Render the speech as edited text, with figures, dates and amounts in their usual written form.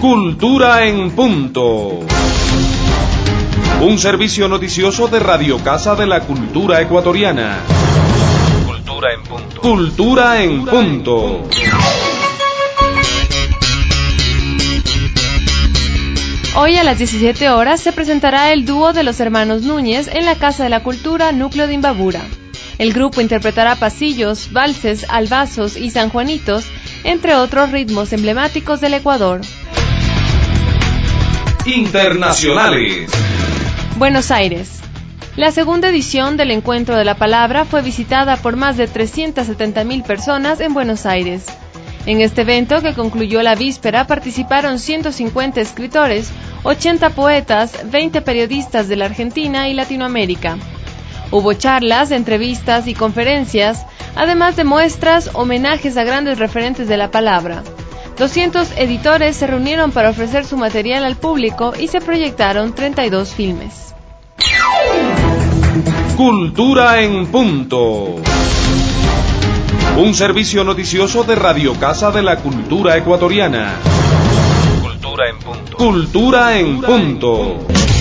Cultura en Punto. Un servicio noticioso de Radio Casa de la Cultura Ecuatoriana. Cultura en Punto. Cultura en Punto. Hoy a las 17 horas se presentará el dúo de los hermanos Núñez en la Casa de la Cultura Núcleo de Imbabura. El grupo interpretará pasillos, valses, albazos y sanjuanitos, entre otros ritmos emblemáticos del Ecuador. Internacionales. Buenos Aires. La segunda edición del Encuentro de la Palabra fue visitada por más de 370,000 personas en Buenos Aires. En este evento, que concluyó la víspera, participaron 150 escritores, 80 poetas, 20 periodistas de la Argentina y Latinoamérica. Hubo charlas, entrevistas y conferencias, además de muestras, homenajes a grandes referentes de la palabra. 200 editores se reunieron para ofrecer su material al público y se proyectaron 32 filmes. Cultura en Punto. Un servicio noticioso de Radio Casa de la Cultura Ecuatoriana. Cultura en Punto. Cultura en Punto.